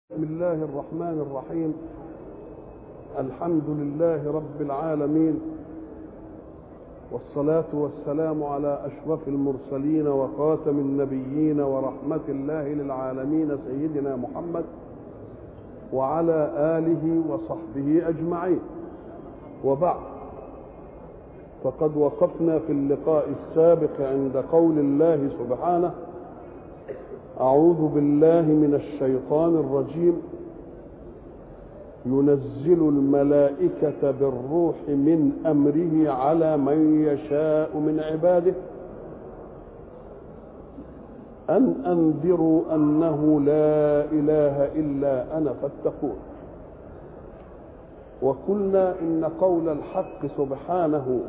بسم الله الرحمن الرحيم. الحمد لله رب العالمين، والصلاة والسلام على أشرف المرسلين وخاتم النبيين ورحمة الله للعالمين سيدنا محمد وعلى آله وصحبه أجمعين. وبعد، فقد وقفنا في اللقاء السابق عند قول الله سبحانه: أعوذ بالله من الشيطان الرجيم، ينزل الملائكة بالروح من أمره على من يشاء من عباده أن أنذروا أنه لا إله إلا أنا فاتقون. وقلنا إن قول الحق سبحانه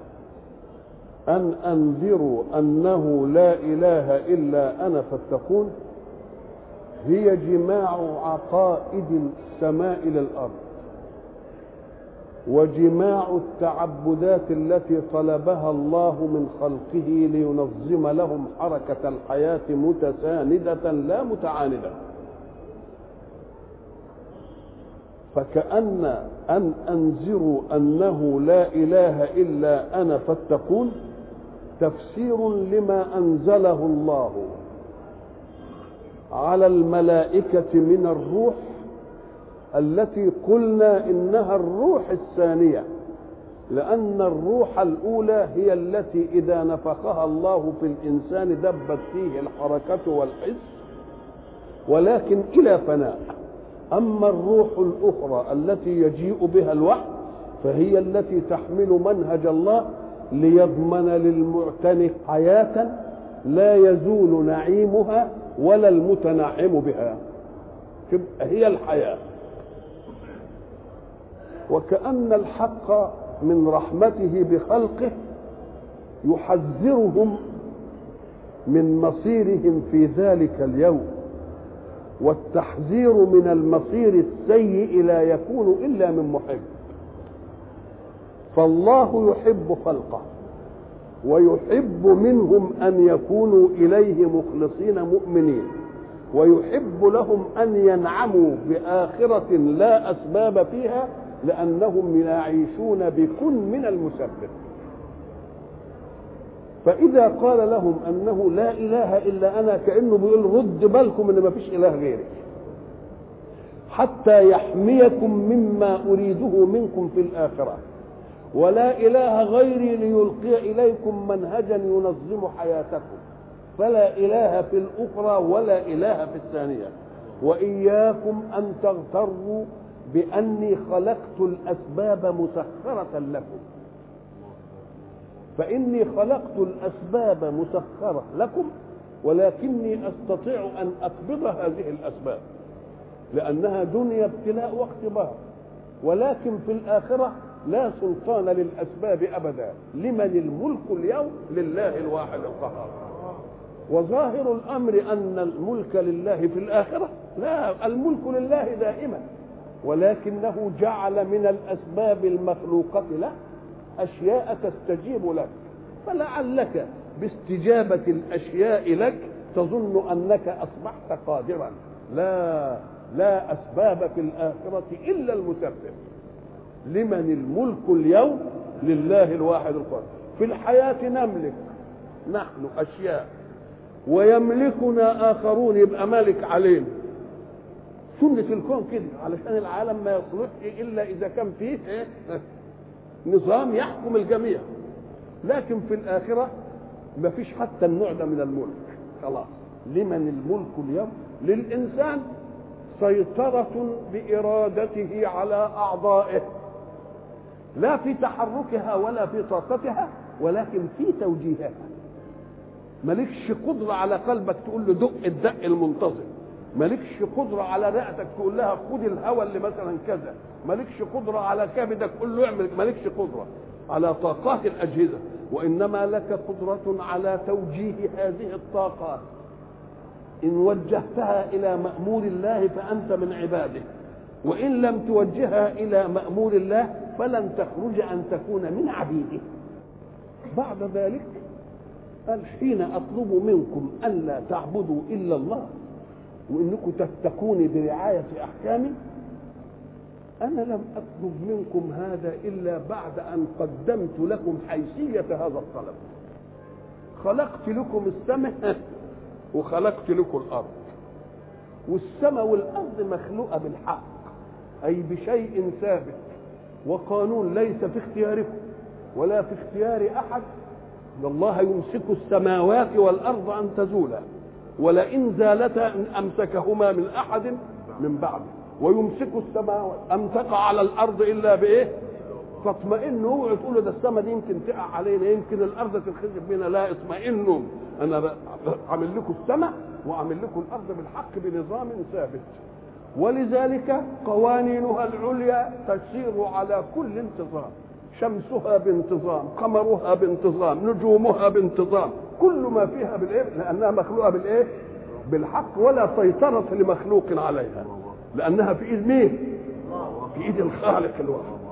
أن أنذروا أنه لا إله إلا أنا فاتقون هي جماع عقائد السماء للأرض، وجماع التعبدات التي طلبها الله من خلقه لينظم لهم حركة الحياة متساندة لا متعاندة. فكأن أن أنذروا أنه لا إله إلا أنا فاتقون تفسير لما أنزله الله على الملائكة من الروح، التي قلنا إنها الروح الثانية، لأن الروح الأولى هي التي إذا نفخها الله في الإنسان دبت فيه الحركة والحس، ولكن إلى فناء. أما الروح الأخرى التي يجيء بها الوحي فهي التي تحمل منهج الله ليضمن للمعتنق حياة لا يزول نعيمها ولا المتنعم بها، تبقى هي الحياة. وكأن الحق من رحمته بخلقه يحذرهم من مصيرهم في ذلك اليوم، والتحذير من المصير السيء لا يكون إلا من محب. فالله يحب خلقه ويحب منهم أن يكونوا إليه مخلصين مؤمنين، ويحب لهم أن ينعموا بآخرة لا أسباب فيها، لأنهم يعيشون بكن من المسبب. فإذا قال لهم أنه لا إله إلا أنا كأنه بيقول رد بالكم إن ما فيش إله غيري، حتى يحميكم مما أريده منكم في الآخرة، ولا إله غيري ليلقي إليكم منهجا ينظم حياتكم، فلا إله في الأخرى ولا إله في الثانية. وإياكم أن تغتروا بأني خلقت الأسباب مسخرة لكم، فإني خلقت الأسباب مسخرة لكم، ولكني أستطيع أن أقبض هذه الأسباب، لأنها دنيا ابتلاء واختبار، ولكن في الآخرة لا سلطان للأسباب أبدا. لمن الملك اليوم؟ لله الواحد القهار. وظاهر الأمر أن الملك لله في الآخرة، لا، الملك لله دائما، ولكنه جعل من الأسباب المخلوقة له أشياء تستجيب لك، فلعلك باستجابة الأشياء لك تظن أنك أصبحت قادرا. لا أسباب في الآخرة إلا المسبب. لمن الملك اليوم؟ لله الواحد القهار. في الحياة نملك نحن أشياء ويملكنا آخرون، يبقى مالك علينا. سنة الكون كده، علشان العالم ما يصلحش إلا إذا كان فيه نظام يحكم الجميع. لكن في الآخرة ما فيش حتى النوع ده من الملك، خلاص. لمن الملك اليوم؟ للإنسان سيطرة بإرادته على أعضائه، لا في تحركها ولا في طاقتها، ولكن في توجيهها. مالكش قدرة على قلبك تقول له دق الدق المنتظم، مالكش قدرة على رئتك تقول لها خد الهواء اللي مثلا كذا، مالكش قدرة على كبدك تقول له اعمل، مالكش قدرة على طاقات الأجهزة، وإنما لك قدرة على توجيه هذه الطاقات. إن وجهتها إلى مأمور الله فأنت من عباده، وإن لم توجهها إلى مأمور الله فلن تخرج أن تكون من عبيده. بعد ذلك قال: حين أطلب منكم ألا تعبدوا إلا الله وانكم تتقوني برعايه احكامي، انا لم اطلب منكم هذا الا بعد ان قدمت لكم حيثيه هذا الطلب. خلقت لكم السماء وخلقت لكم الارض، والسماء والارض مخلوقه بالحق، اي بشيء ثابت وقانون ليس في اختياركم ولا في اختيار احد. ان الله يمسك السماوات والارض ان تزولا، ولئن زالتا ان امسكهما من احد من بعده، ويمسك السماوات ان تقع على الارض الا بايه؟ فاطمئنوا. اوعوا تقولوا ده السماء دي يمكن تقع علينا، يمكن الارض تنخسف بينا. لا، اطمئنوا، انا عامل لكم السماء وعامل لكم الارض بالحق بنظام ثابت. ولذلك قوانينها العليا تسير على كل انتظام، شمسها بانتظام، قمرها بانتظام، نجومها بانتظام، كل ما فيها بالايه؟ لانها مخلوقه بالايه؟ بالحق، ولا سيطره لمخلوق عليها، لانها في ايد مين؟ في ايد الخالق الواحد.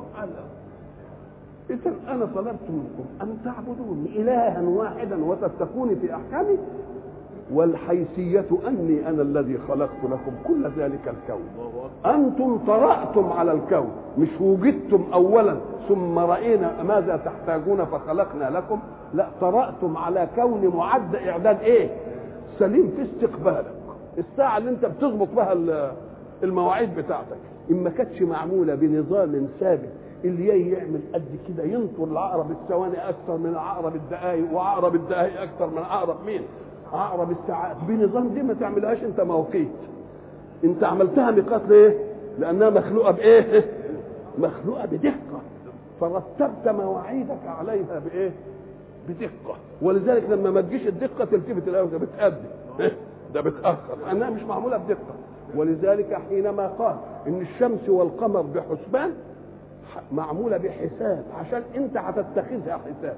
إذا أنا طلبت منكم أن تعبدوني إلها واحدا وتتقوني في أحكامي، والحيثية أني أنا الذي خلقت لكم كل ذلك الكون. أنتم طرأتم على الكون، مش وجدتم أولا ثم رأينا ماذا تحتاجون فخلقنا لكم، لا، طرأتم على كون معد إعداد إيه؟ سليم في استقبالك. الساعة اللي أنت بتظبط بها المواعيد بتاعتك إن ما كانتش معمولة بنظام ثابت، اللي يعمل قد كده ينطر العقرب الثواني اكثر من عقرب الدقائق، وعقرب الدقائق اكثر من عقرب مين؟ عقرب الساعات. بنظام دي ما تعملهاش انت مواقيت، انت عملتها ميقات. ليه؟ لانها مخلوقه بايه؟ مخلوقه بدقه، فرتبت مواعيدك عليها بايه؟ بدقه. ولذلك لما ما تجيش الدقه تلتفت الاول، ده بتأدي ده بتاخر لانها مش معموله بدقه. ولذلك حينما قال ان الشمس والقمر بحسبان، معموله بحساب عشان انت هتتخذها حساب،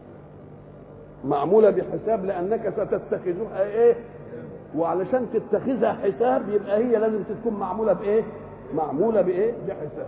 معموله بحساب لانك ستتخذها ايه؟ وعلشان تتخذها حساب يبقى هي لازم تكون معموله بايه؟ معموله بايه؟ بحساب.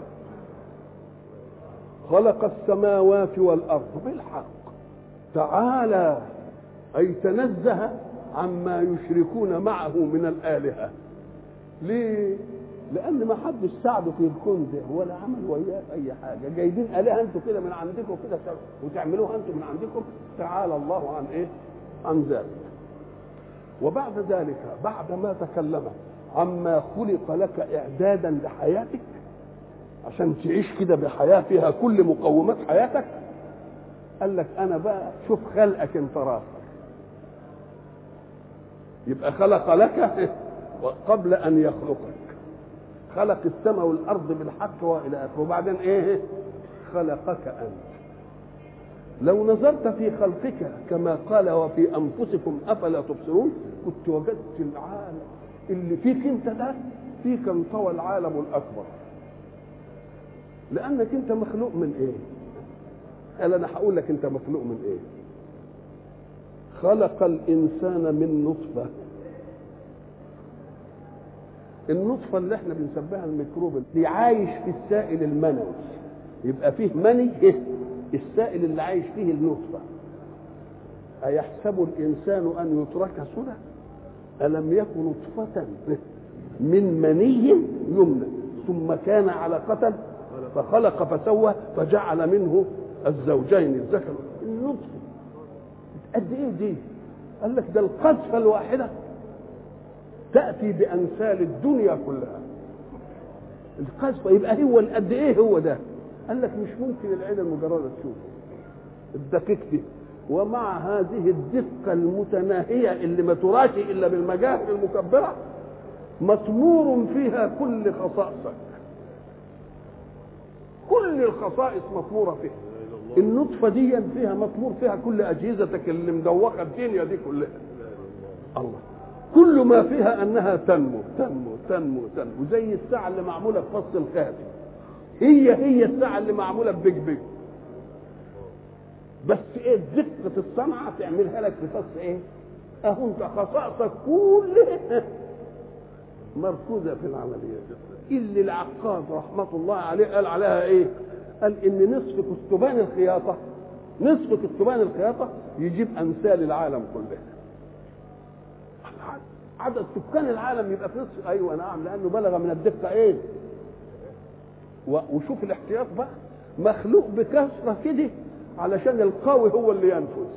خلق السماوات والارض بالحق، تعالى اي تنزه عما يشركون معه من الالهه. ليه؟ لان ما حدش ساعده في الكون ده ولا عمل وياه اي حاجه، جايبين الهه انتوا كده من عندكم كده وتعملوها انتوا من عندكم. تعالى الله عن ايه؟ عن ذلك. وبعد ذلك بعد ما تكلم عما خلق لك اعدادا لحياتك عشان تعيش كده بحياه فيها كل مقومات حياتك، قال لك انا بقى شوف خلقك انت راسك. يبقى خلق لك قبل ان يخلقك، خلق السماء والارض بالحق والى اخره، وبعدين ايه؟ خلقك انت. لو نظرت في خلقك كما قال وفي انفسكم افلا تبصرون، كنت وجدت العالم اللي فيك انت ده فيك انطوى العالم الاكبر، لانك انت مخلوق من ايه؟ قال انا هقول لك انت مخلوق من ايه. خلق الانسان من نطفه، النطفه اللي احنا بنسميها الميكروب اللي عايش في السائل المنوي، يبقى فيه مني، السائل اللي عايش فيه النطفه. ايحسب الانسان ان يترك سدى؟ الم يكن نطفه من مني يمنى ثم كان علقه فخلق فسوى فجعل منه الزوجين الذكر. النطفه قد ايه دي؟ قال لك ده القذفه الواحده تأتي بأمثال الدنيا كلها. القذفة يبقى هو قد إيه هو ده؟ قال لك مش ممكن العين المجردة تشوفه الدقيق دي، ومع هذه الدقة المتناهية اللي ما تراش إلا بالمجاهر المكبرة مطمور فيها كل خصائصك، كل الخصائص مطمورة فيها. النطفة دي فيها مطمور فيها كل أجهزتك اللي مدوخة الدنيا دي كلها. الله كل ما فيها انها تنمو تنمو تنمو تنمو، زي الساعه اللي معموله بفص الخاتم، هي الساعه اللي معموله ببيج بيج، بس ايه دقه الصنعه تعملها لك بفص ايه؟ اهو انت خصائصك كلها مركوزه في العمليه دي. اللي العقاد رحمه الله عليه قال عليها ايه؟ قال ان نصف كستبان الخياطه، نصف كستبان الخياطه يجيب امثال العالم كلها. عدد سكان العالم يبقى في نصف. ايوه نعم، لانه بلغ من الدقه ايه. وشوف الاحتياط بقى، مخلوق بكثره كده علشان القوي هو اللي ينفذ.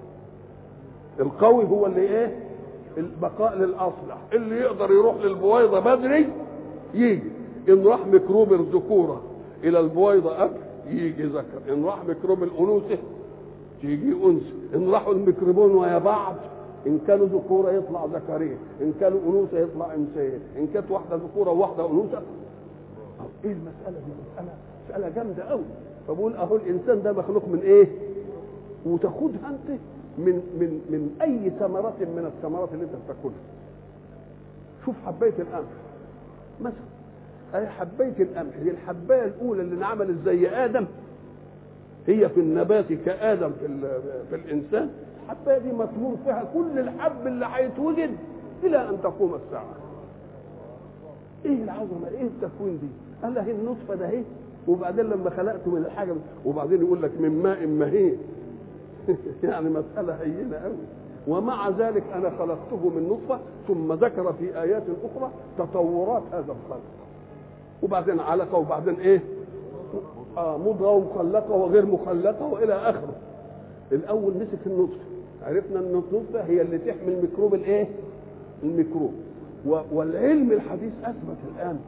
القوي هو اللي ايه، البقاء للاصلح. اللي يقدر يروح للبويضه بدري يجي، ان راح ميكروب الذكوره الى البويضه قبل يجي ذكر، ان راح ميكروب الانوثه تيجي انثى، ان راحوا الميكروبون ويا بعض ان كانوا ذكوره يطلع ذكرين، ان كانوا انوثه يطلع انثيين، ان كانت واحده ذكوره وواحده انوثه. ايه المساله دي؟ مساله جامده قوي. فبقول اهو الانسان ده مخلوق من ايه، وتاخدها انت من اي ثمره من الثمرات اللي انت بتاكلها. شوف حبايه القمح مثلا، اي حبايه القمح دي الحبايه الاولى اللي انعملت زي ادم، هي في النبات كادم في الانسان. الحبايه دي مطمور فيها كل الحب اللي هيتوجد الى ان تقوم الساعه. ايه العظمه، ايه التكوين دي؟ قال له النطفه ده اهي، وبعدين لما خلقته من الحاجه، وبعدين يقول لك من ماء مهين. يعني مساله هينه قوي. ومع ذلك انا خلقته من نطفه، ثم ذكر في ايات اخرى تطورات هذا الخلق، وبعدين علقه، وبعدين ايه، مضغه ومخلقه وغير مخلقه والى اخره. الاول مسك النطفه، عرفنا ان النطفه هي اللي تحمل ميكروب الايه، الميكروب. والعلم الحديث اثبت الان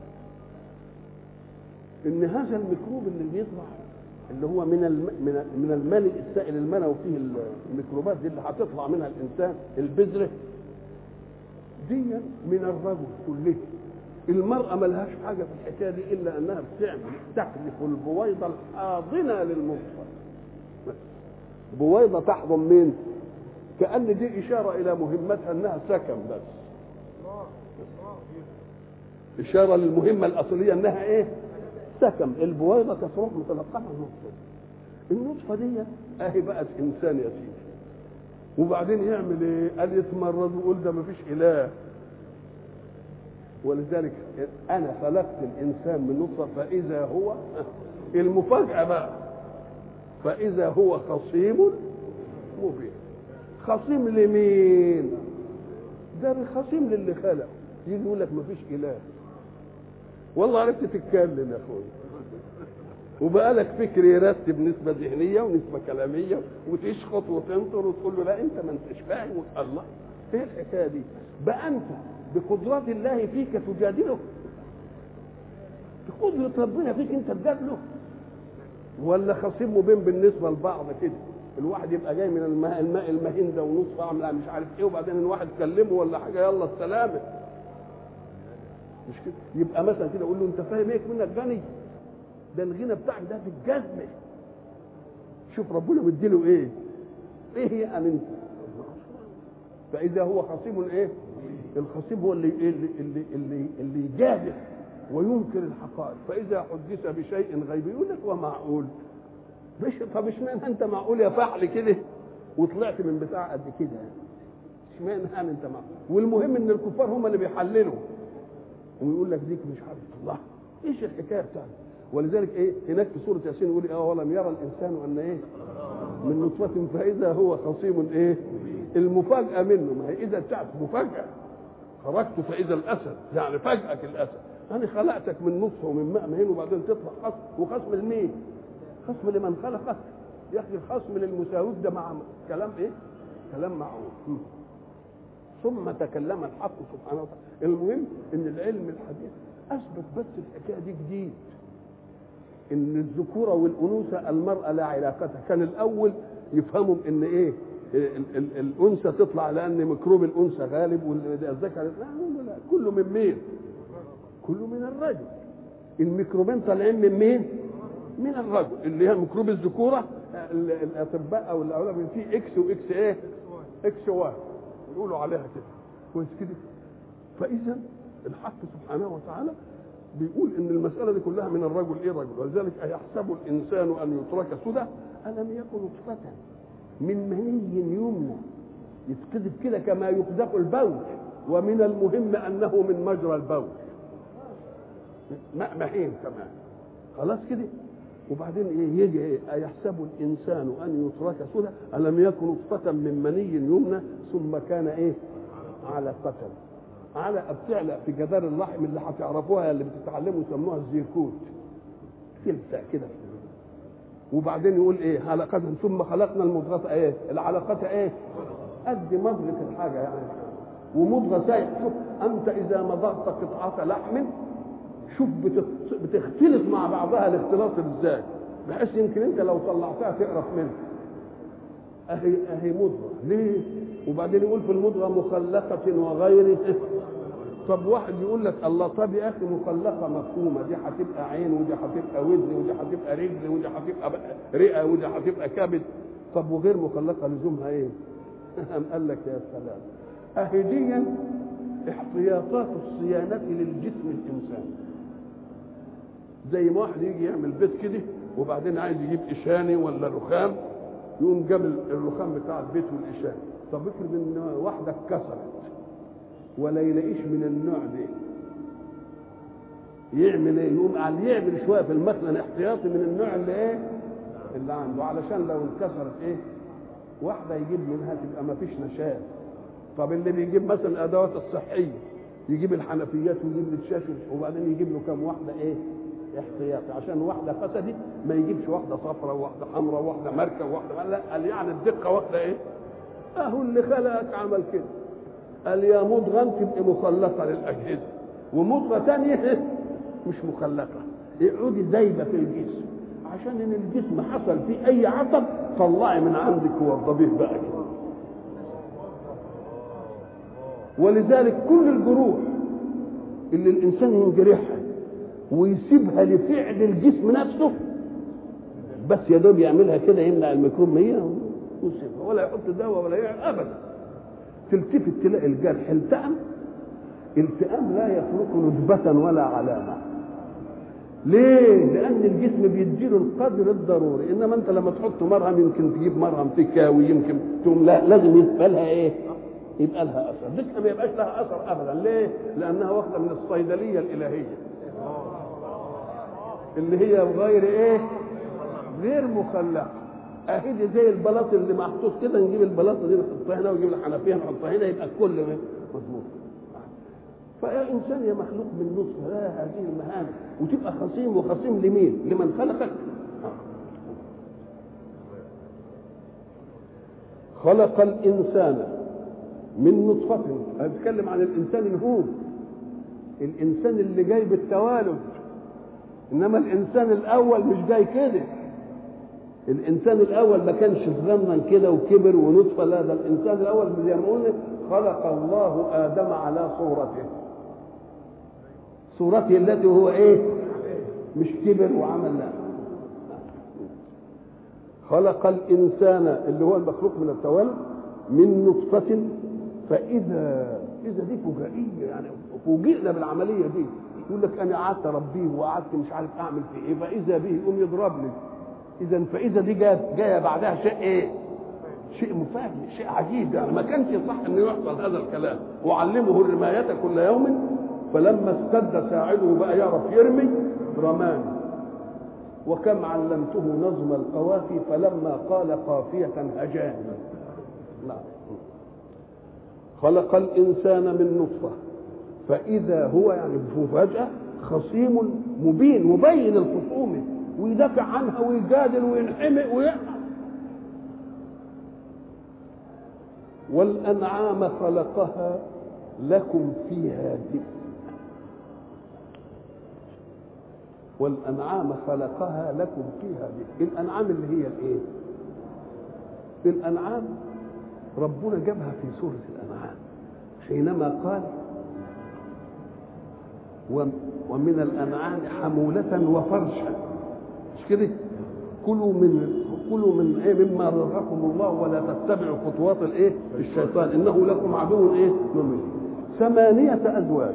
ان هذا الميكروب اللي بيطلع، اللي هو من الملء السائل المنوي فيه الميكروبات دي اللي هتطلع منها الانسان، البذره دي من الرجل كله. المرأة ملهاش حاجة في الحكاية دي إلا أنها تحذف البويضة الحاضنة للمفصل. بويضة تحضن مين؟ كأن دي إشارة إلى مهمتها أنها سكن بس. إشارة للمهمة الأصلية أنها إيه؟ سكن. البويضة تروح متلقمة النطفة. النطفة دي أهي بقت إنسان يا سيدي. وبعدين يعمل إيه؟ قال يتمرد ويقول ده مفيش إله. ولذلك انا خلقت الانسان من نطفه فاذا هو، المفاجاه بقى، فاذا هو خصيم مبين. خصيم لمين؟ ده خصيم للي خلق. يجي يقول لك مفيش اله، والله عرفت تتكلم يا اخويا، وبقى لك فكر يرتب نسبه ذهنيه ونسبه كلاميه، وتشخط وتنطر وتقول له لا انت ما انتش فاهم. الله، ايه الحكايه دي؟ بقى انت بقدرات الله فيك تجادله؟ بقدرة ربنا فيك انت تجادله؟ ولا خصيم مبين بالنسبة لبعض كده؟ الواحد يبقى جاي من الماء المهين ده ونص عامل مش عارف ايه، وبعدين الواحد كلمه ولا حاجة يلا السلامة. مش كده؟ يبقى مثلا كده اقول له انت فاهم ايه منك غني؟ ده الغنى بتاعك ده في الجزمة. شوف ربنا مديله ايه؟ ايه هي انت؟ فإذا هو خصيم ايه؟ الخصيم هو اللي يجادل وينكر الحقائق. فاذا حدث بشيء غيبي يقول لك ومعقول. طب اشمعنى انت معقول يا فحل كده وطلعت من بتاع قد كده؟ اشمعنى انت معقول؟ والمهم ان الكفار هم اللي بيحللوا ويقول لك ديك مش عارف الله ايش الحكايه بتاعتك. ولذلك ايه هناك في سوره ياسين يقول ايه ولم يرى الانسان ان ايه من نطفه فاذا هو خصيم ايه. المفاجاه منه، ما هي اذا بتاعت مفاجاه. خرجت فاذا الاسد، يعني فاجئك الاسد. انا خلقتك من نطفه ومن ماء مهين وبعدين تطلع خصم. وخصم لمين؟ خصم لمن خلقك. يا اخي الخصم للمساوي ده مع كلام ايه؟ كلام معقول. ثم تكلم الحق سبحانه وتعالى. المهم ان العلم الحديث اثبت بس الحكايه دي جديد، ان الذكوره والانوثه المراه لا علاقتها. كان الاول يفهموا ان ايه الانثى تطلع لان ميكروب الانثى غالب والذكر لا كله من مين؟ كله من الرجل. الميكروبين طالعين من مين؟ من الرجل. اللي هي ميكروب الذكوره الاطباء او العلماء فيه اكس واكس ايه؟ اكس واحد يقولوا عليها كده كويس كده. فاذا الحق سبحانه وتعالى بيقول ان المساله دي كلها من الرجل. ايه رجل؟ ولذلك ايحسب الانسان ان يترك سدى الم يكن نطفه من مني يمنى يتكذب كده كما يقذف البول، ومن المهم انه من مجرى البول ماء مهين كمان. خلاص كده. وبعدين ايه يجي ايه ايحسب الانسان ان يترك سدى الم يكن نطفه من مني يمنى ثم كان ايه علقة على بتعلق في جدار اللحم اللي هتعرفوها اللي بتتعلموا يسموها الزيكوت، تلزق كده. وبعدين يقول ايه؟ علقة ثم خلقنا المضغة ايه؟ العلقة ايه؟ قد مضغة الحاجة يعني، ومضغة سايح. شوف انت اذا مضغت قطعة لحم شوف بتختلط مع بعضها الاختلاط ازاي، بحيث يمكن انت لو طلعتها تقرف منها. اهي مضغة ليه؟ وبعدين يقول في المضغة مخلقة وغير. طب واحد يقول لك الله، طب يا اخي مخلقة مفهومة، دي هتبقى عين ودي هتبقى ودن ودي هتبقى رجل ودي هتبقى رئة ودي هتبقى كبد، طب وغير مخلقة لزومها ايه؟ قال لك يا سلام، اهي دي احتياطات الصيانة للجسم الانساني. زي ما واحد يجي يعمل بيت كده وبعدين عايز يجيب اشاني ولا رخام، يقوم جاب الرخام بتاع البيت والاشاني. طب افرض ان واحده اتكسرت ولا يلاقيش من النوع ده، يعمل ايه؟ يقوم قال يعمل شويه في المكنه احتياطي من النوع اللي ايه اللي عنده، علشان لو انكسرت ايه واحده يجيب منها تبقى ما فيش نشاز. طب اللي بيجيب مثلا الادوات الصحيه يجيب الحنفيات ويجيب الشاش وبعدين يجيب له كم واحده ايه احتياطي، عشان واحده فسدت ما يجيبش واحده صفراء وواحده حمراء وواحده ماركه وواحده، لا قال يعني الدقه واحده ايه. اهو اللي خلقك عمل كده، قال يا مضغه تبقى مخلقه للاجهزه، ومضغه ثانيه مش مخلقه اقعدي دايبه في الجسم، عشان ان الجسم حصل فيه اي عطب طلعي من عندك ووضبيه بقى كده. ولذلك كل الجروح اللي الانسان ينجرحها ويسيبها لفعل الجسم نفسه، بس يا دوب يعملها كده يمنع الميكروب 100 ويسيبها، ولا يحط دواء ولا يعمل ابدا. تلتفت تلاقي الجرح التئام لا يترك ندبة ولا علامة. ليه؟ لأن الجسم بيديله القدر الضروري، إنما أنت لما تحط مرهم يمكن تجيب مرهم تكاوي يمكن تقوم، لا لازم يبقى لها إيه؟ يبقى لها أثر. دي ما يبقاش لها أثر أبدا. ليه؟ لأنها واخدة من الصيدلية الإلهية اللي هي غير إيه؟ غير مخلقة. اهي زي البلاط اللي محطوط كده، نجيب البلاطه دي نحطها هنا ونجيب الحنفيه نحطها هنا يبقى الكل مظبوط. فيا انسان يا مخلوق من نصف لا هذه المهام، وتبقى خصيم. وخصيم لمين؟ لمن خلقك. خلق الانسان من نطفه. هنتكلم عن الانسان الهوم، الانسان اللي جاي بالتوالد، انما الانسان الاول مش جاي كده. الانسان الاول ما كانش صغنن كده وكبر ونطفه، لا ده الانسان الاول زي ما قلنا خلق الله ادم على صورته التي هو ايه مش كبر وعمل، لا. خلق الانسان اللي هو المخلوق من التولد من نطفه فاذا دي فجائيه، يعني فوجئنا بالعمليه دي. يقول لك انا قعدت اربيه وقعدت مش عارف اعمل فيه ايه، فاذا به يقوم يضربني. اذا فاذا دي جايه بعدها شيء ايه؟ شيء مفاجئ، شيء عجيب. يعني ما كانش يصح انه يحصل هذا الكلام. وعلمه الرمايه كل يوم فلما استد ساعده بقى يعرف يرمي رماني. وكم علمته نظم القوافي فلما قال قافيه هجاني. نعم. خلق الانسان من نطفه فاذا هو يعني مفاجاه خصيم مبين الخصومه، ويدافع عنها ويجادل وينحمق ويقع. والأنعام خلقها لكم فيها دفء. والأنعام خلقها لكم فيها دفء. الأنعام اللي هي الإيه؟ الأنعام ربنا جابها في سورة الأنعام حينما قال ومن الأنعام حمولة وفرشا، مش كده؟ كلوا من ايه مما رزقكم الله ولا تتبعوا خطوات الايه الشيطان انه لكم عدو ايه مبين. 8 أزواج،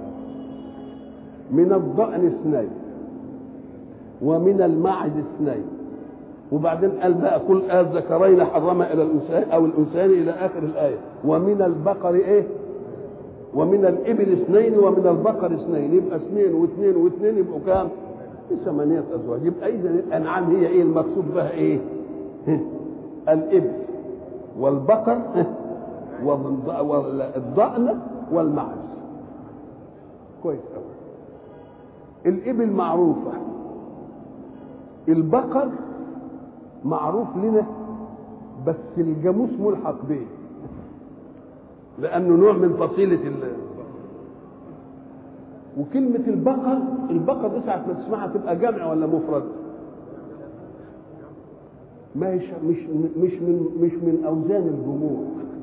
من الضأن 2 ومن المعز 2، وبعدين قال بقى كل الذكرين حرم الى الانثيين او الانثيين الى اخر الايه. ومن البقر ايه؟ ومن الابل 2 ومن البقر 2، يبقى 2 و2 و2 يبقوا كام؟ 8 أزواج. يبقى إذا الأنعام هي إيه المقصود بها إيه؟ الإبل والبقر والضأن والمعز. كويس قوي. الإبل معروفة، البقر معروف لنا، بس الجاموس ملحق به لأنه نوع من فصيلة وكلمة البقر دي ساعة ما تسمعها تبقى جمع ولا مفرد؟ مش من أوزان الجموع،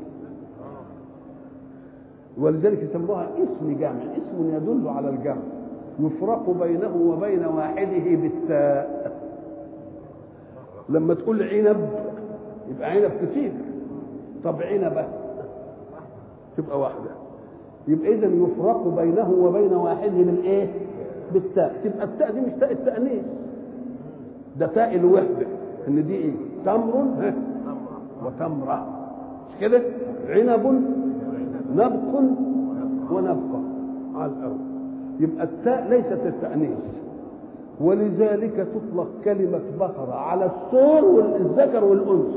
ولذلك يسموها اسم جمع، اسم يدل على الجمع، يفرق بينه وبين واحده بالتاء. لما تقول عنب يبقى عنب كتير، طب عنبة تبقى واحدة، يبقى إذا يفرق بينه وبين واحده بالايه؟ بالتاء. تبقى التاء دي مش تاء التأنيث، ده تاء الوحدة، ان دي ايه؟ تمر وتمرة، مش كده؟ عنب نبق ونبقى على الأول، يبقى التاء ليست التأنيث، ولذلك تطلق كلمة بقرة على الثور والذكر والأنثى،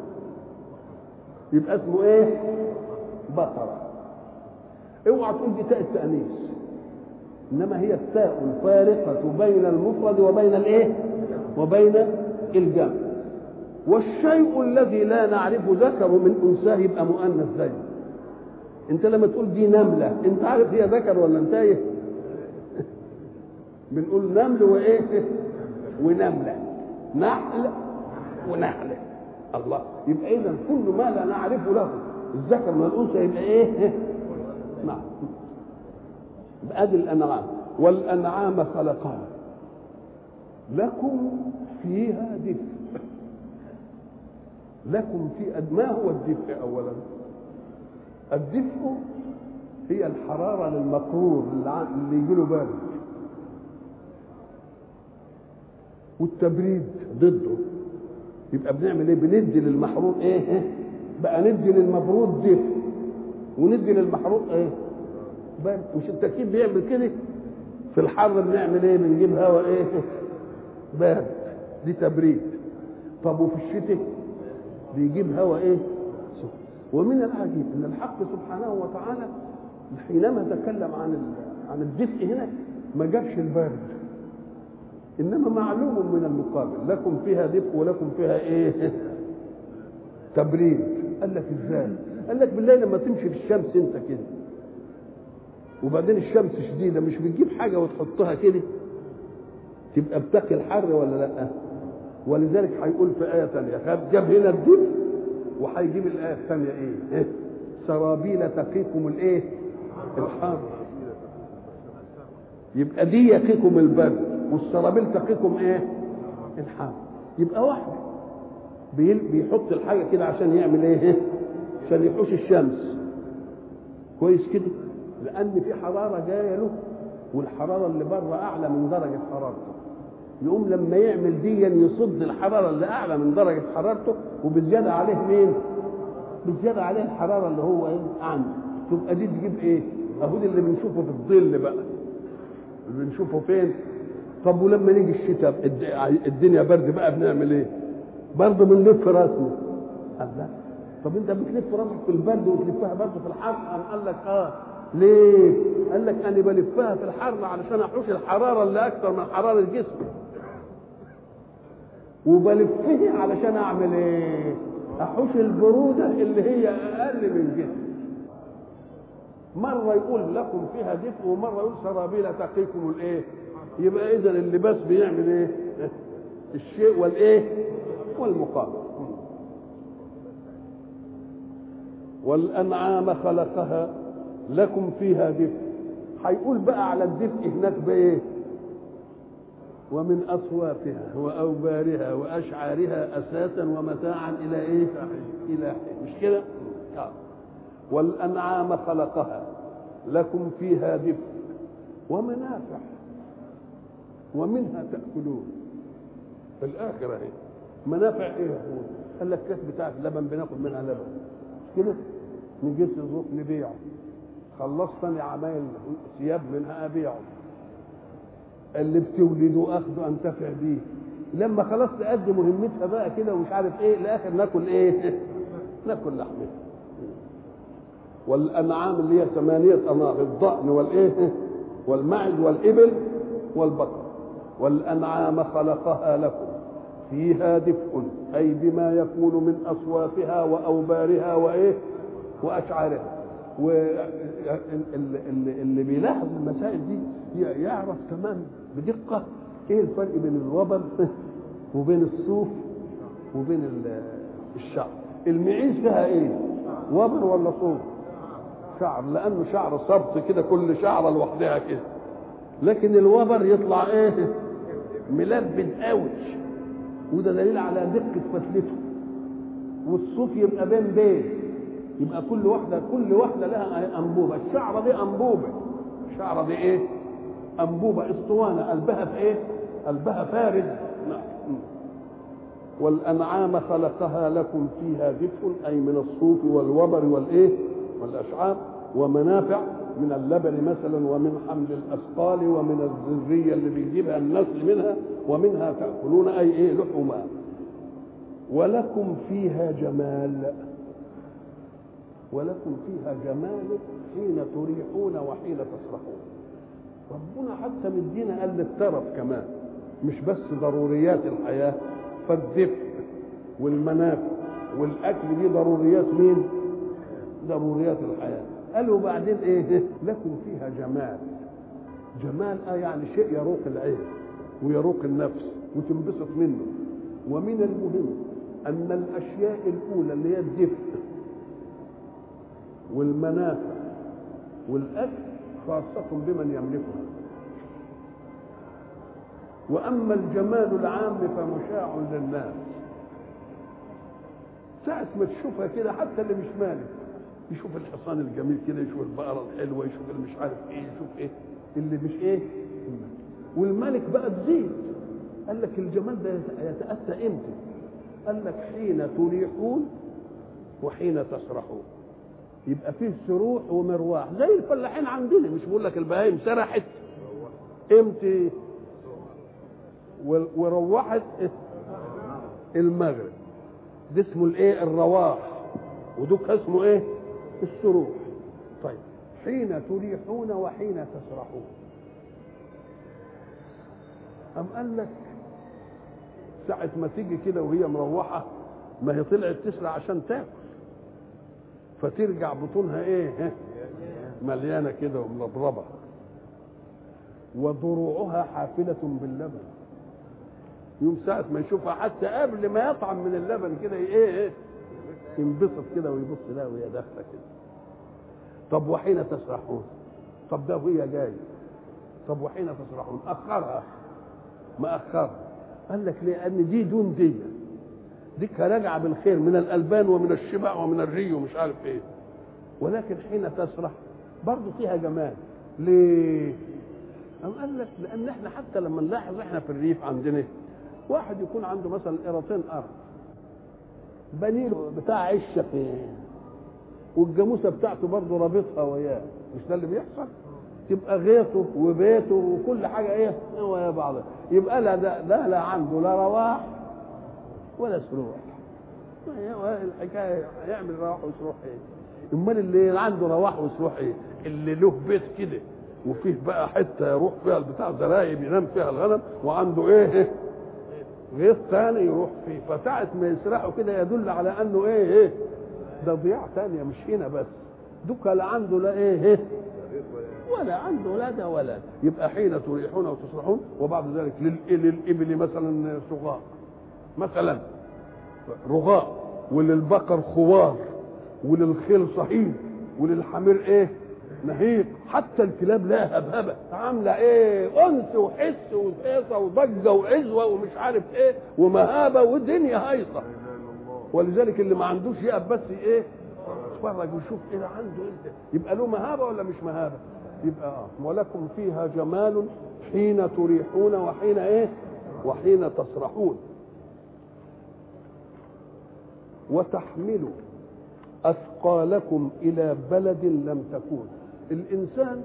يبقى اسمه ايه؟ بقرة. اوعى تقول دي تاء التأنيث، انما هي التاء الفارقة بين المفرد وبين الايه؟ وبين الجمع. والشيء الذي لا نعرف ذكر من انثاه يبقى مؤنث زيه. انت لما تقول دي نملة، انت عارف هي ذكر ولا انثى؟ بنقول نمل وايه؟ ونملة، نحل ونحلة. الله، يبقى اذا كل ما لا نعرف له الذكر من الانثى يبقى ايه؟ نعم. ادي الانعام. والانعام خلقها لكم فيها دفء. لكم في ما هو الدفء؟ اولا الدفء هي الحراره للمقرور اللي يجي له برد، والتبريد ضده. يبقى بنعمل ايه؟ بندي للمحرور ايه؟ بقى ندي للمبرود دفء وندي للمحروق ايه؟ برد. مش التكييف بيعمل كده؟ في الحر بنعمل ايه؟ بنجيب هواء ايه؟ بارد، دي تبريد. طب وفي الشتاء بيجيب هواء ايه؟ سخن. ومن العجيب ان الحق سبحانه وتعالى حينما تكلم عن الدفء هنا ما جابش البرد، انما معلوم من المقابل، لكم فيها دفء ولكم فيها ايه؟ تبريد. قال لك ازاي؟ قال لك بالليل لما تمشي في الشمس انت كده وبعدين الشمس شديده، مش بتجيب حاجه وتحطها كده تبقى بتقي الحر ولا لا؟ ولذلك هيقول في ايه ثانيه، جاب هنا الدفء وهيجيب الايه الثانيه ايه؟ سرابيل تقيكم الايه؟ الحر. يبقى دي يقيكم البرد والسرابيل تقيكم ايه؟ الحر. يبقى واحده بيحط الحاجه كده عشان يعمل ايه؟ عشان يحوش الشمس. كويس كده؟ لان في حراره جايه له، والحراره اللي بره اعلى من درجه حرارته، يقوم لما يعمل دي يصد الحراره اللي اعلى من درجه حرارته، وبالزياده عليه مين؟ بالزياده عليه الحراره اللي هو ايه؟ عنده. تبقى دي تجيب ايه؟ اهو دي اللي بنشوفه في الظل بقى، اللي بنشوفه فين؟ طب ولما نيجي الشتاء الدنيا برد بقى بنعمل ايه؟ برضه بنلف راسنا. الله، طب انت بتلف راسك في البرد وتلفها برضه في الحر؟ قال لك ليه؟ قال لك انا بلفها في الحر علشان احوش الحراره اللي اكثر من حراره جسمي، وبلفها علشان اعمل ايه؟ احوش البروده اللي هي اقل من جسمي. مره يقول لكم فيها دفء ومره يقول سرابيل تقيكم الايه؟ يبقى اذا اللباس بيعمل ايه؟ الشيء والايه؟ والمقابل. والانعام خلقها لكم فيها دفء. هيقول بقى على الدفء هناك بايه؟ ومن اصوافها واوبارها واشعارها اساسا ومتاعا الى ايه؟ الى حين. مش كده؟ والانعام خلقها لكم فيها دفء ومنافع ومنها تاكلون. في الاخره اهي منافع ايه؟ قال لك كاس بتاعت لبن بناخد منها لبن، مش كده؟ نجيب الظروف نبيعه، خلصتني عمايل ثياب منها ابيعه، اللي بتولده اخده انتفع بيه، لما خلاص تأدي مهمتها بقى كده ومش عارف ايه الاخر ناكل ايه؟ ناكل لحمها. والانعام اللي هي 8 انواع، الضأن والايه؟ والمعز والإبل والبقر. والأنعام خلقها لكم فيها دفء، أي بما يكون من أصوافها وأوبارها وإيه وأشعارها. واللي بيلاحظ المسائل دي يعرف تمام بدقة إيه الفرق بين الوبر وبين الصوف وبين الشعر. المعيز فيها إيه؟ وبر ولا صوف؟ شعر، لأنه شعر صبط كده، كل شعرة لوحدها كده. لكن الوبر يطلع إيه؟ ملبن قوي، وده دليل على دقة فتلته. والصوف يبقى بين يبقى كل واحدة لها أنبوبة. الشعرة دي أنبوبة، الشعرة دي إيه؟ أنبوبة اسطوانة، قلبها في إيه؟ قلبها فارد. والأنعام خلقها لكم فيها دفء، أي من الصوف والوبر والإيه والأشعار، ومنافع من اللبن مثلا، ومن حمل الأثقال، ومن الذرية اللي بيجيبها النسل منها، ومنها تأكلون أي إيه لحومها. ولكم فيها جمال، ولكم فيها جمال حين تريحون وحين تسرحون. ربنا حتى مدينا قال للترف كمان، مش بس ضروريات الحياة، فالدفء والمنافع والأكل دي ضروريات مين؟ ضروريات الحياة. قالوا بعدين ايه؟ لكم فيها جمال. جمال يعني شيء يروق العين ويروق النفس وتنبسط منه. ومن المهم أن الأشياء الأولى اللي هي الدفء والمنافع والأكل خاصة بمن يملكها، وأما الجمال العام فمشاع للناس. ساعة ما تشوفها كده حتى اللي مش مالك يشوف الحصان الجميل كده، يشوف البقرة الحلوة، يشوف اللي مش عارف ايه، يشوف ايه اللي مش ايه. والملك بقى تزيد، قال لك الجمال ده يتأتى امتى؟ قال لك حين تريحون وحين تسرحون. يبقى فيه سروح ومرواح زي الفلاحين عندنا، مش بقول لك البهايم سرحت امتى وروحت المغرب، ده اسمه الايه الرواح، ودوك اسمه ايه السروح. طيب حين تريحون وحين تسرحون، أم قال لك ساعة ما تيجي كده وهي مروحة، ما هي طلعت تسرع عشان تاكل، فترجع بطونها ايه مليانة كده ومربربة، وضروعها حافلة باللبن. يوم ساعة ما يشوفها حتى قبل ما يطعم من اللبن كده ايه ينبسط كده ويبص لها وهي داخله كده. طب وحين تسرحون؟ طب ده وهي جاي. طب وحين تسرحون؟ اخرها ما اخرها. قال لك لان دي دون دي راجعه بالخير من الالبان ومن الشبع ومن الري ومش عارف ايه. ولكن حين تسرح برضه فيها جمال. ليه؟ قال لك لان احنا حتى لما نلاحظ احنا في الريف عندنا واحد يكون عنده مثلا قيراطين ارض، بنيله بتاع عشه فين، والجاموسه بتاعته برضه رابطها وياه، مش ده اللي بيحصل؟ تبقى غيطه وبيته وكل حاجه ايه ويا بعضها. يبقى لا عنده لا رواح ولا سروح. الحكايه يعمل رواح وسروح ايه؟ امال اللي عنده رواح وسروح ايه؟ اللي له بيت كده وفيه بقى حته يروح فيها البتاع زرايب ينام فيها الغنم، وعنده ايه غيط ثاني يروح فيه. فساعة ما يسرحوا كده يدل على انه ايه ده ضياع ثانيه مش هنا بس. دوكا لا عنده لا ايه ولا عنده لا ده ولا ده. يبقى حين تريحون وتسرحون. وبعد ذلك للإبل مثلا صغار مثلا رغاء، وللبقر خوار، وللخيل صهيل، وللحمير ايه نهيق، حتى الكلاب لها هبهبه عامله ايه انس وحس وهيصه وضجه وعزوه ومش عارف ايه ومهابه ودنيا هيصه. ولذلك اللي ما عندوش يقف بس ايه يتفرج ويشوف ايه ده عنده ايه، يبقى له مهابه ولا مش مهابه؟ يبقى ولكم فيها جمال حين تريحون وحين ايه وحين تسرحون. وتحملوا أثقالكم إلى بلد لم تكون. الإنسان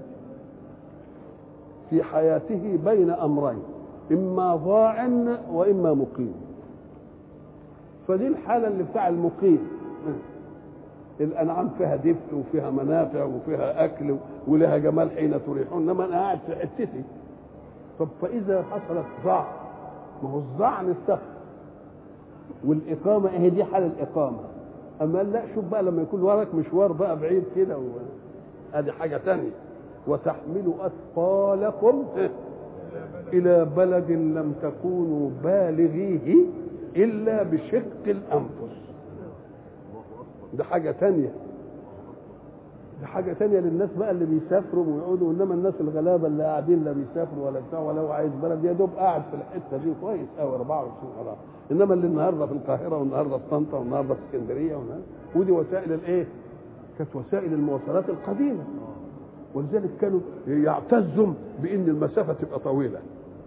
في حياته بين أمرين، إما ضاع وإما مقيم. فدي الحالة اللي بتاع المقيم، الانعام فيها دفء وفيها منافع وفيها اكل ولها جمال حين تريحون، انما انا قاعد في حتتي. طب فاذا حصلت ضعف، ما هو الظعن السفر والاقامه اهي دي حال الاقامه. اما لا شوف بقى لما يكون وراك مشوار بقى بعيد كده ادي حاجه ثانيه. وتحملوا اثقالكم الى بلد لم تكونوا بالغيه الا بشق الانفس. ده حاجه ثانيه، ده حاجه ثانيه للناس بقى اللي بيسافروا ويقعدوا، انما الناس الغلابه اللي قاعدين لا بيسافروا ولا بتاع ولا هو عايز بلد، يا دوب قاعد في الحته دي كويس قوي 24 ساعه. انما اللي النهارده في القاهره والنهارده في طنطا والنهارده في اسكندريه ودي وسائل الايه؟ كانت وسائل المواصلات القديمه، ولذلك كانوا يعتزوا بان المسافه تبقى طويله.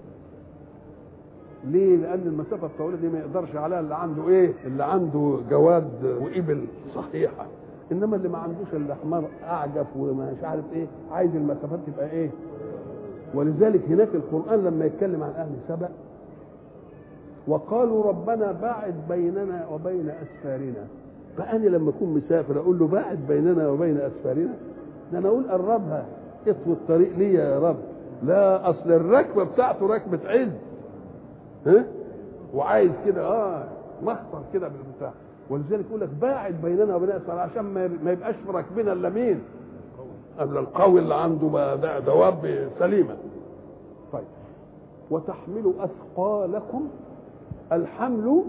ليه؟ لان المسافه الطويله دي ما يقدرش عليها اللي عنده ايه؟ اللي عنده جواد وابل صحيحه، انما اللي ما عندوش الا حمار اعجف ومش عارف ايه عايز المسافات تبقى ايه. ولذلك هناك القران لما يتكلم عن اهل سبأ وقالوا ربنا باعد بيننا وبين اسفارنا، فانا لما اكون مسافر اقول له باعد بيننا وبين اسفارنا؟ ده انا اقول قربها اطوي الطريق ليا يا رب. لا، اصل الركبه بتاعته ركبه عز، ها، وعايز كده مخطر كده بالبتاع. ولذلك يقول لك باعد بيننا وبين اسفارنا عشان ما يبقاش في راكبنا الا مين؟ الا القوي اللي عنده دواب سليمه. طيب وتحملوا اثقالكم. الحمل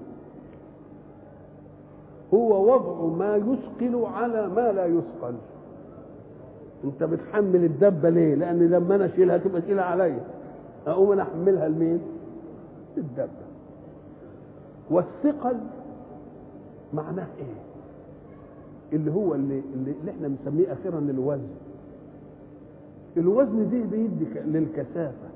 هو وضع ما يثقل على ما لا يثقل. انت بتحمل الدبه ليه؟ لان لما انا اشيلها تبقى تقيله عليا، اقوم انا احملها لمين؟ الدبه. والثقل معناه ايه؟ اللي هو اللي احنا بنسميه اخيرا الوزن. الوزن دي بيدي للكثافه،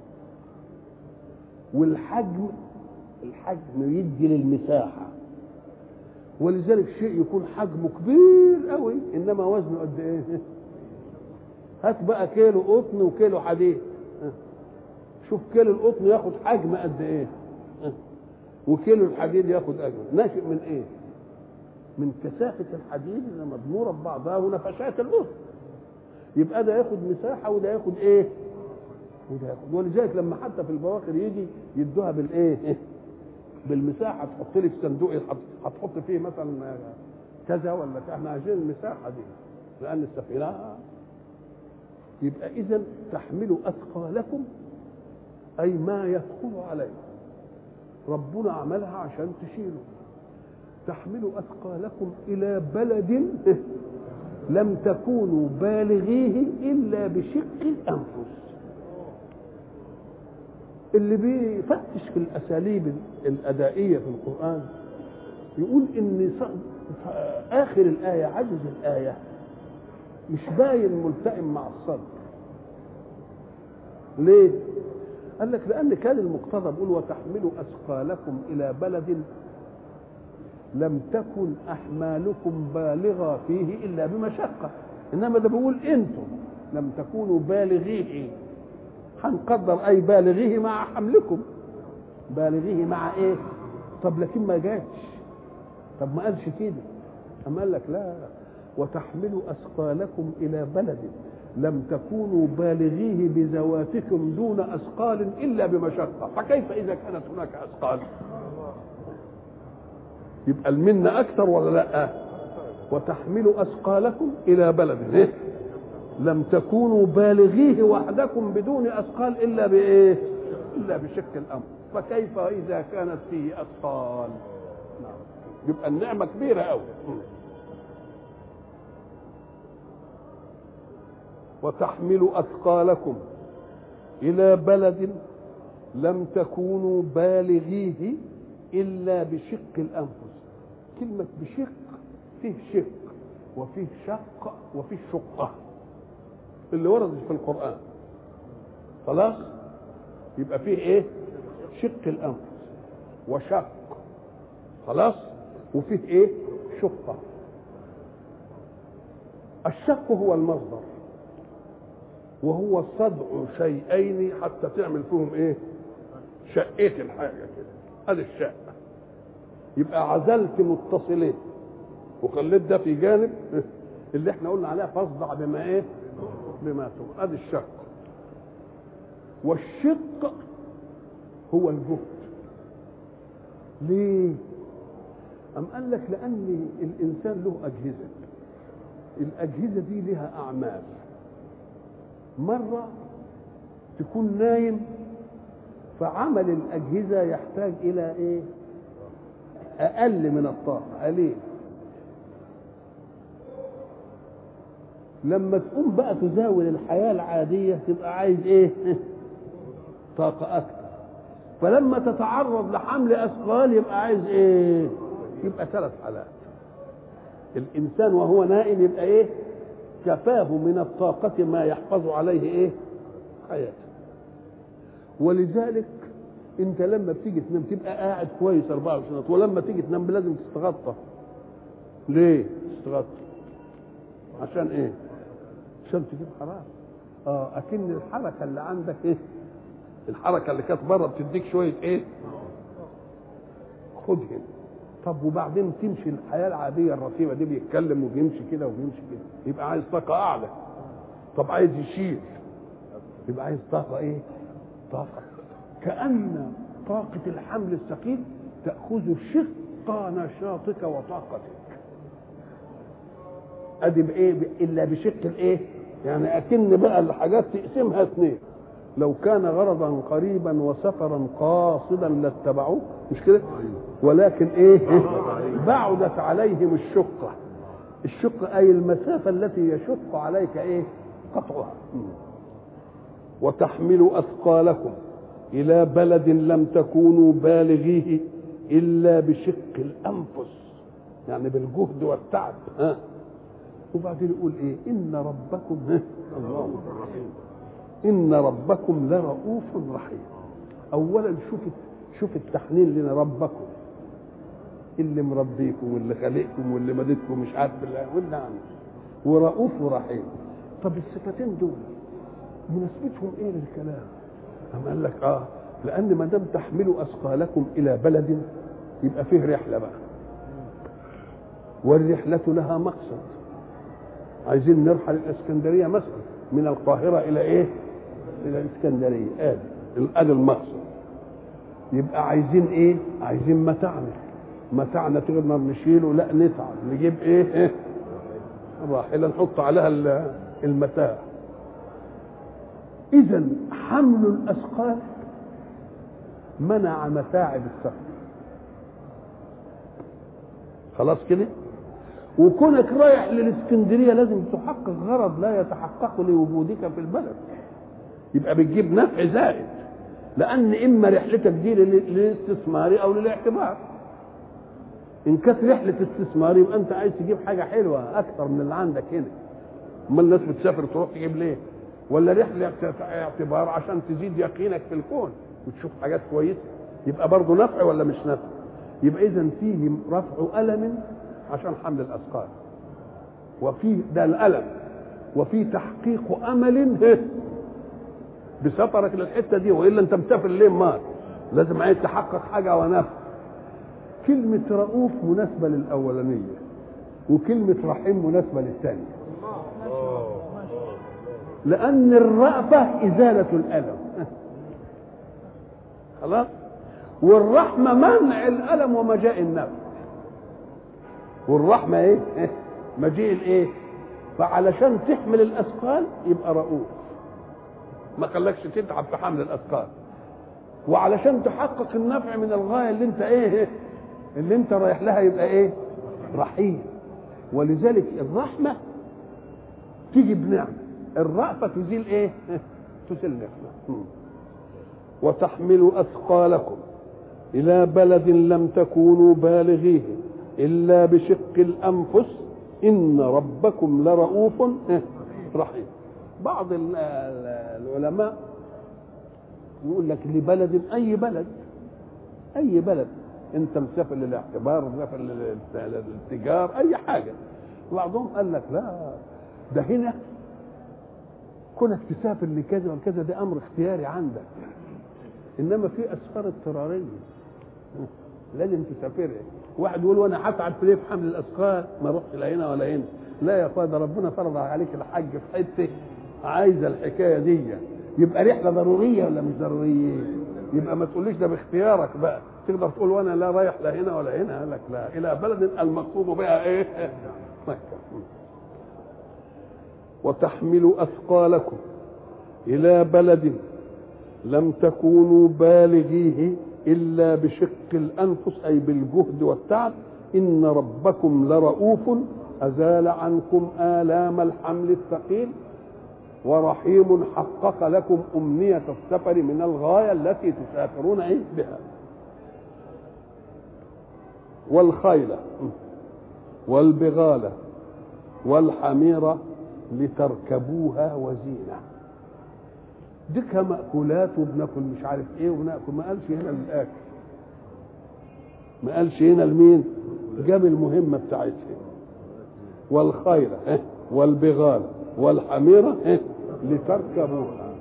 والحجم يدي للمساحه. ولذلك شيء يكون حجمه كبير قوي انما وزنه قد ايه؟ هات بقى كيلو قطن وكيلو حديد، شوف كيلو القطن ياخد حجم قد ايه، وكيلو الحديد ياخد اجر. ناشئ من ايه؟ من كثافه الحديد اللي مضموره ببعضها ونفشات القطن. يبقى ده ياخد مساحه وده ياخد ايه؟ وده ياخد. ولذلك لما حتى في البواخر يجي يدوها بالايه؟ بالمساحه. تحط لي في صندوق هتحط فيه مثلا كذا ولا كذا، احنا عايزين المساحه دي لان السفينه. يبقى اذا تحملوا اثقالكم اي ما يثقل عليكم، ربنا عملها عشان تشيلوا. تحملوا اثقالكم الى بلد لم تكونوا بالغيه الا بشق الانفس. اللي بيفتش في الاساليب الادائيه في القران يقول ان اخر الايه، عجز الايه مش باين ملتئم مع الصدر. ليه؟ قال لك لان كان المقتضى بيقول وتحملوا اثقالكم الى بلد لم تكن احمالكم بالغه فيه الا بمشقه، انما ده بيقول انتم لم تكونوا بالغيه. هنقدر اي بالغيه مع حملكم، بالغيه مع ايه؟ طب لكن ما جاتش. طب ما قالش كده، اما قال لك لا، وتحملوا اثقالكم الى بلد لم تكونوا بالغيه بذواتكم دون اثقال الا بمشقه، فكيف اذا كانت هناك اثقال؟ يبقى المنه اكثر ولا لا؟ وتحملوا اثقالكم الى بلد لم تكونوا بالغيه وحدكم بدون اثقال الا بايه؟ الا بشق الامر، فكيف اذا كانت فيه اثقال؟ يبقى النعمه كبيره قوي. وتحملوا اثقالكم الى بلد لم تكونوا بالغيه الا بشق الانفس. كلمه بشق فيه شق وفيه شق وفيه شقه اللي وردت في القران. خلاص؟ يبقى فيه ايه؟ شق الانفس وشق، خلاص؟ وفيه ايه؟ شقه. الشق هو المصدر، وهو صدع شيئين حتى تعمل فيهم ايه؟ شقيت الحاجه كده، ادي الشقه. يبقى عزلت متصلين وخليت ده في جانب اللي احنا قلنا عليها فاصدع بما ايه؟ بما تؤمر. ادي الشق. والشق هو الجهد. ليه؟ أم قال لك لأن الإنسان له أجهزة، الأجهزة دي لها أعمال. مرة تكون نايم فعمل الأجهزة يحتاج إلى إيه؟ أقل من الطاقة، قليل. لما تقوم بقى تزاول الحياة العادية تبقى عايز إيه؟ طاقة أكثر. فلما تتعرض لحمل أثقال يبقى عايز إيه؟ يبقى 3 حالات. الإنسان وهو نائم يبقى إيه؟ كفاه من الطاقة ما يحفظ عليه إيه؟ حياته. ولذلك أنت لما بتيجي تنام تبقى قاعد كويس 24 ساعة، ولما تيجي تنام لازم تستغطى. ليه تستغطى؟ عشان إيه؟ عشان تجيب حرارة. أكن الحركة اللي عندك إيه؟ الحركة اللي كانت بره بتديك شوية إيه؟ خد هنا. طب وبعدين تمشي الحياة العادية الرتيبة دي، بيتكلم وبيمشي كده وبيمشي كده، يبقى عايز طاقة أعلى. طب عايز يشيل، يبقى عايز طاقة إيه؟ طاقة. كأن طاقة الحمل الثقيل تأخذ شق نشاطك وطاقتك. أدي بإيه؟ إلا بشق الإيه؟ يعني أكن بقى الحاجات تقسمها 2. لو كان غرضا قريبا وسفرا قاصدا لاتبعوه، مش كده؟ ولكن ايه؟ بعدت عليهم الشقة. الشقة اي المسافة التي يشق عليك ايه؟ قطعها. وتحملوا اثقالكم الى بلد لم تكونوا بالغيه الا بشق الانفس، يعني بالجهد والتعب. وبعدين يقول ايه؟ ان ربكم الله إن ربكم لرؤوف رحيم. أولا شوف التحنين لنا، ربكم اللي مربيكم واللي خلقكم واللي مددكم مش عارف بالله واللي عامل، ورؤوف ورحيم. طب الصفتين دول مناسبتهم ايه للكلام؟ أم قال لك لأن ما دام تحملوا أثقالكم إلى بلد يبقى فيه رحلة بقى، والرحلة لها مقصد. عايزين نرحل الإسكندرية مثلا من القاهرة إلى إيه؟ إلى الإسكندرية. آدي المقصد. يبقى عايزين إيه؟ عايزين متاعنا تقدر نشيله؟ لا، نتعب نجيب إيه؟ راحلة نحط عليها المتاع. إذا حمل الأثقال منع متاعب السفر. خلاص كده؟ وكونك رايح للإسكندرية لازم تحقق غرض لا يتحقق لوجودك في البلد، يبقى بتجيب نفع زائد، لأن إما رحلتك دي للاستثمار أو للاعتبار. إن كانت رحلة استثمار يبقى أنت عايز تجيب حاجة حلوة أكثر من اللي عندك هنا. أما الناس بتسافر تروح تجيب ليه؟ ولا رحلة اعتبار عشان تزيد يقينك في الكون وتشوف حاجات كويسة، يبقى برضه نفع ولا مش نفع؟ يبقى إذا فيه رفع ألم عشان حمل الأثقال، وفيه ده الألم، وفي تحقيق أمل بسفرك للحتة دي. وإلا أنت مسافر ليه؟ ما لازم عايز تحقق حاجة ونفع. كلمة رؤوف مناسبة للأولانية، وكلمة رحيم مناسبة للثانية، لأن الرأفة إزالة الألم خلاص، والرحمة منع الألم ومجاء النفع. والرحمة ايه؟ مجيء الايه؟ فعلشان تحمل الاثقال يبقى رؤوف، ما خلكش تتعب في حمل الاثقال. وعلشان تحقق النفع من الغاية اللي انت ايه؟ اللي انت رايح لها يبقى ايه؟ رحيم. ولذلك الرحمة تيجي بنعمة، الرأفة تزيل ايه؟ تزيل نعمة. وتحملوا اثقالكم الى بلد لم تكونوا بالغيه إلا بشق الأنفس إن ربكم لرؤوف رحيم. بعض العلماء يقول لك لبلد أي بلد أنت مسافر للاعتبار، مسافر للتجار، أي حاجة. بعضهم قال لك لا، ده هنا كونك تسافر لكذا وكذا ده أمر اختياري عندك، إنما في أسفار اضطرارية. لازم تسافرها. واحد يقول وانا هتعب في ليه في حمل الاثقال ما اروحش لا هنا ولا هنا. لا يا اخويا، ده ربنا فرض عليك الحج في حته عايزه الحكايه دي، يبقى رحله ضروريه ولا مش ضروريه؟ يبقى ما تقوليش ده باختيارك بقى. تقدر تقول وانا لا رايح لا هنا ولا هنا، قال لك لا، الى بلد المقصود بها ايه؟ مكه. وتحملوا اثقالكم الى بلد لم تكونوا بالغيه الا بشق الانفس، اي بالجهد والتعب. ان ربكم لرؤوف ازال عنكم الام الحمل الثقيل ورحيم حقق لكم امنيه السفر من الغايه التي تسافرون بها. والخيل والبغال والحمير لتركبوها وزينه. دي كمأكولات وبناكل مش عارف ايه وبناكل، ما قالش هنا للاكل، ما قالش هنا لمين، جاب المهمه بتاعتها. والخيل والبغال والحمير لتركبوها.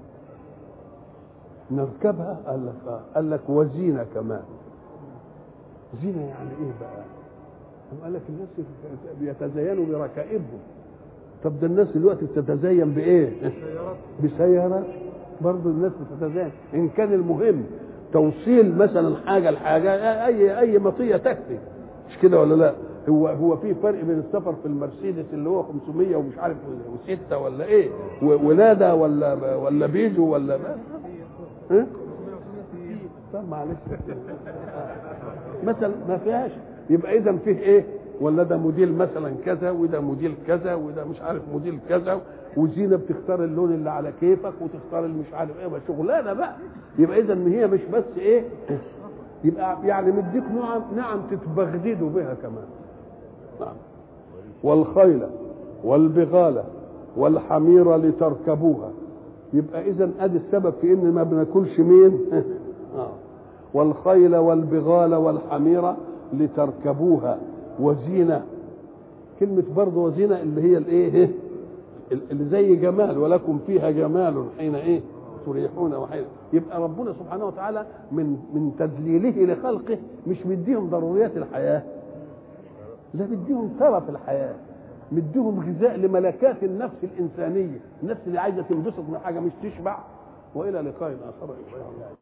نركبها قال لك وزينه كمان. زينه يعني ايه بقى؟ قال لك الناس بيتزينوا بركائبهم. طب ده الناس دلوقتي بتتزين بايه؟ بسيارات. برضه الناس بتتزين. ان كان المهم توصيل مثلا حاجه لحاجه، اي مطيه تكفي، مش كده ولا لا؟ هو في فرق بين السفر في المرسيدس اللي هو 500 ومش عارف و6 ولا ايه، ولاده ولا بيجو ولا ها؟ طب معلش مثلا ما فيهاش. يبقى اذا فيه ايه؟ ولا ده موديل مثلا كذا وده موديل كذا وده مش عارف موديل كذا، وزينه بتختار اللون اللي على كيفك وتختار اللي مش عارف ايه، شغلانه بقى. يبقى اذا هي مش بس ايه، يبقى يعني مديك نعم تتبغددوا بها كمان. نعم. والخيل والبغال والحمير لتركبوها. يبقى اذا ادي السبب في ان ما بناكلش مين والخيل والبغال والحمير لتركبوها وزينه. كلمه برضه وزينه اللي هي الايه، اللي زي جمال، ولكم فيها جمال حين ايه تريحون وحين. يبقى ربنا سبحانه وتعالى من تذليله لخلقه مش مديهم ضروريات الحياه، لا مديهم ترف الحياه، مديهم غذاء لملكات النفس الانسانيه، النفس اللي عايزه تنبسط من حاجه مش تشبع. والى لقاء اخر ان شاء الله.